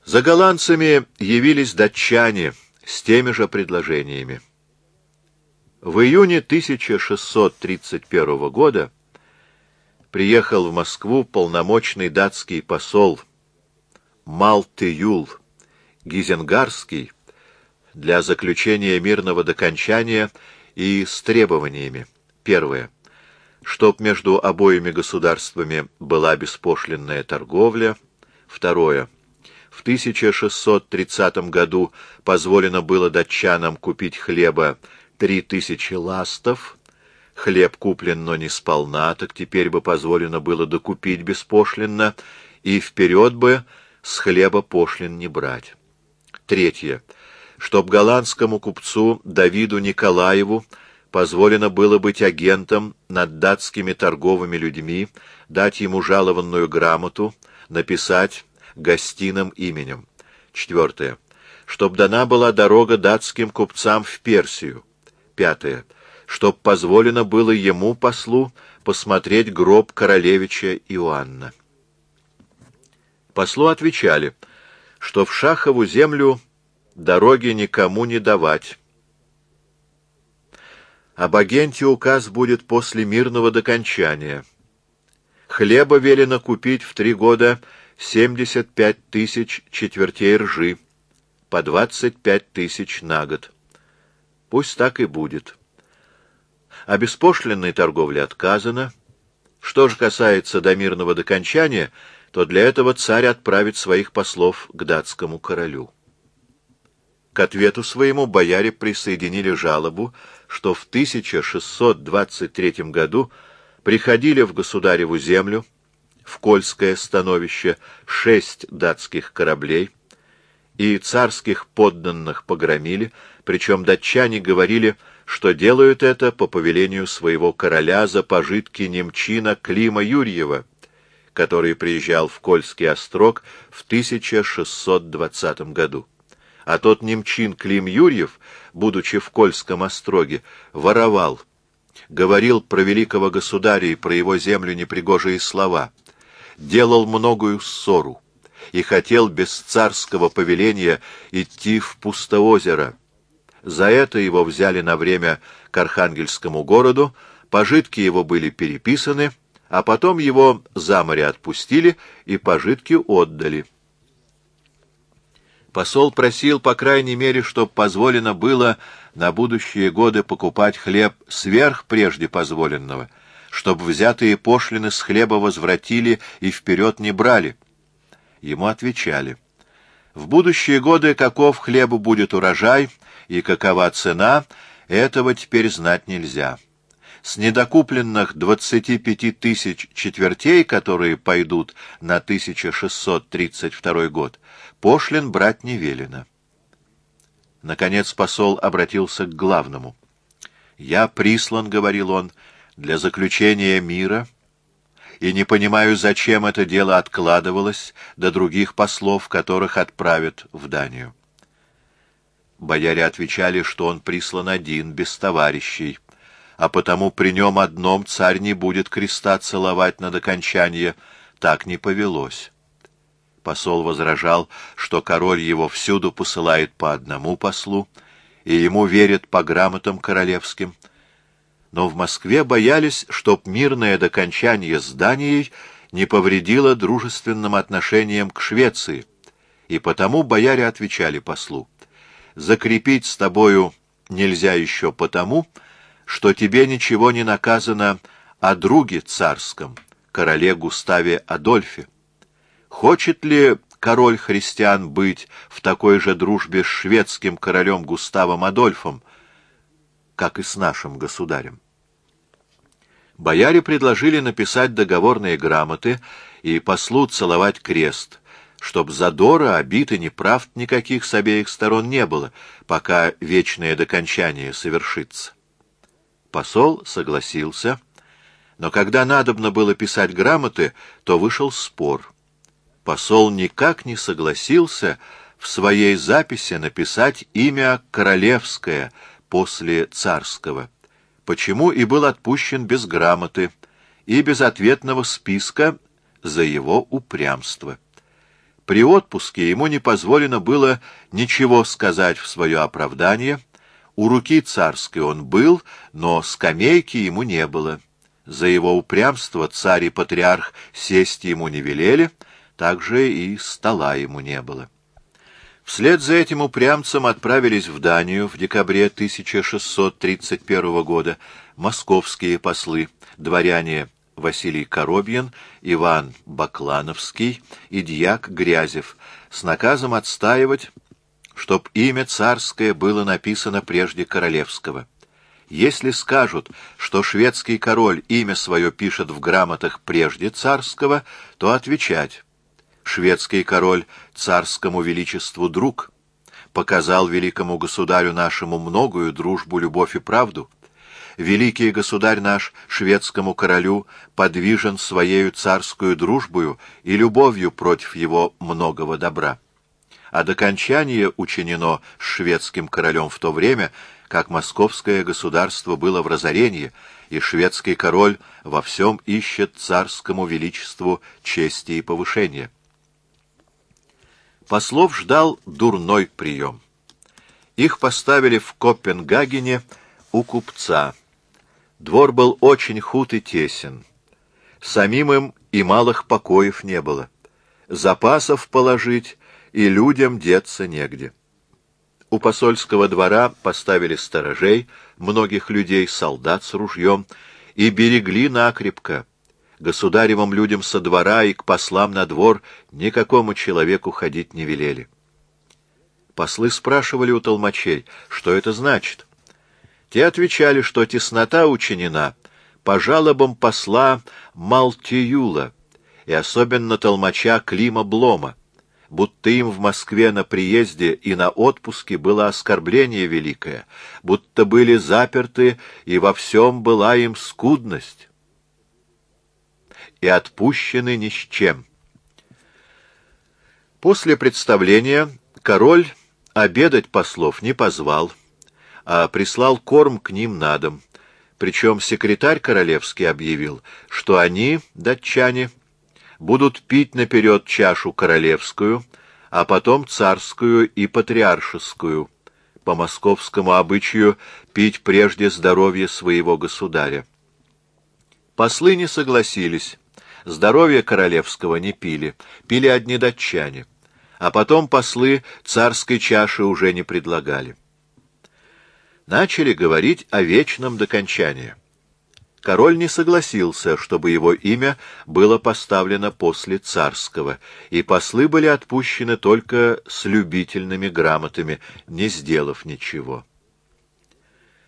За голландцами явились датчане с теми же предложениями. В июне 1631 года приехал в Москву полномочный датский посол Малтеюл Гизенгарский для заключения мирного докончания и с требованиями. Первое. Чтоб между обоими государствами была беспошлинная торговля. Второе. В 1630 году позволено было датчанам купить хлеба 3000 ластов. Хлеб куплен, но не сполна, так теперь бы позволено было докупить беспошлинно, и вперед бы с хлеба пошлин не брать. Третье. Чтоб голландскому купцу Давиду Николаеву позволено было быть агентом над датскими торговыми людьми, дать ему жалованную грамоту, написать гостиным именем. Четвертое. Чтоб дана была дорога датским купцам в Персию. Пятое. Чтоб позволено было ему, послу, посмотреть гроб королевича Иоанна. Послу отвечали, что в Шахову землю дороги никому не давать. Об агенте указ будет после мирного докончания. Хлеба велено купить в 3 года 75 000 четвертей ржи, по 25 000 на год. Пусть так и будет. О беспошлинной торговле отказано. Что же касается до мирного докончания, то для этого царь отправит своих послов к датскому королю. К ответу своему бояре присоединили жалобу, что в 1623 году приходили в государеву землю, в Кольское становище, 6 датских кораблей, и царских подданных погромили, причем датчане говорили, что делают это по повелению своего короля за пожитки немчина Клима Юрьева, который приезжал в Кольский острог в 1620 году. А тот немчин Клим Юрьев, будучи в Кольском остроге, воровал, говорил про великого государя и про его землю непригожие слова, делал многую ссору и хотел без царского повеления идти в Пустоозеро. За это его взяли на время к Архангельскому городу, пожитки его были переписаны, а потом его за море отпустили и пожитки отдали. Посол просил, по крайней мере, чтоб позволено было на будущие годы покупать хлеб сверх прежде позволенного, чтоб взятые пошлины с хлеба возвратили и вперед не брали. Ему отвечали: в будущие годы каков хлеба будет урожай и какова цена, этого теперь знать нельзя. С недокупленных 25 000 четвертей, которые пойдут на 1632 год, пошлин брать не велено. Наконец посол обратился к главному. «Я прислан, — говорил он, — для заключения мира, и не понимаю, зачем это дело откладывалось до других послов, которых отправят в Данию». Бояре отвечали, что он прислан один, без товарищей, а потому при нем одном царь не будет креста целовать над окончание. Так не повелось. Посол возражал, что король его всюду посылает по одному послу, и ему верят по грамотам королевским. Но в Москве боялись, чтоб мирное докончание с Данией не повредило дружественным отношениям к Швеции, и потому бояре отвечали послу: «Закрепить с тобою нельзя еще потому, что тебе ничего не наказано о друге царском, короле Густаве Адольфе. Хочет ли король христиан быть в такой же дружбе с шведским королем Густавом Адольфом, как и с нашим государем?» Бояре предложили написать договорные грамоты и послу целовать крест, чтоб задора, обид и неправд никаких с обеих сторон не было, пока вечное докончание совершится. Посол согласился, но когда надобно было писать грамоты, то вышел спор. Посол никак не согласился в своей записи написать имя королевское после царского, почему и был отпущен без грамоты и без ответного списка за его упрямство. При отпуске ему не позволено было ничего сказать в свое оправдание. У руки царской он был, но скамейки ему не было. За его упрямство царь и патриарх сесть ему не велели, также и стола ему не было. Вслед за этим упрямцем отправились в Данию в декабре 1631 года московские послы, дворяне Василий Коробьин, Иван Баклановский и дьяк Грязев, с наказом отстаивать, чтоб имя царское было написано прежде королевского. Если скажут, что шведский король имя свое пишет в грамотах прежде царского, то отвечать: шведский король царскому величеству друг, показал великому государю нашему многою дружбу, любовь и правду. Великий государь наш шведскому королю подвижен своею царскую дружбою и любовью против его многого добра. А докончание учинено с шведским королем в то время, как московское государство было в разорении, и шведский король во всем ищет царскому величеству чести и повышения. Послов ждал дурной прием. Их поставили в Копенгагене у купца. Двор был очень худ и тесен. Самим им и малых покоев не было. Запасов положить и людям деться негде. У посольского двора поставили сторожей, многих людей, солдат с ружьем, и берегли накрепко. Государевым людям со двора и к послам на двор никакому человеку ходить не велели. Послы спрашивали у толмачей, что это значит. Те отвечали, что теснота учинена по жалобам посла Малтиюла и особенно толмача Клима Блома, будто им в Москве на приезде и на отпуске было оскорбление великое, будто были заперты и во всем была им скудность, и отпущены ни с чем. После представления король обедать послов не позвал, а прислал корм к ним на дом. Причем секретарь королевский объявил, что они, датчане, будут пить наперед чашу королевскую, а потом царскую и патриаршескую, по московскому обычаю пить прежде здоровье своего государя. Послы не согласились, здоровье королевского не пили, пили одни датчане, а потом послы царской чаши уже не предлагали. Начали говорить о вечном докончании. Король не согласился, чтобы его имя было поставлено после царского, и послы были отпущены только с любительными грамотами, не сделав ничего.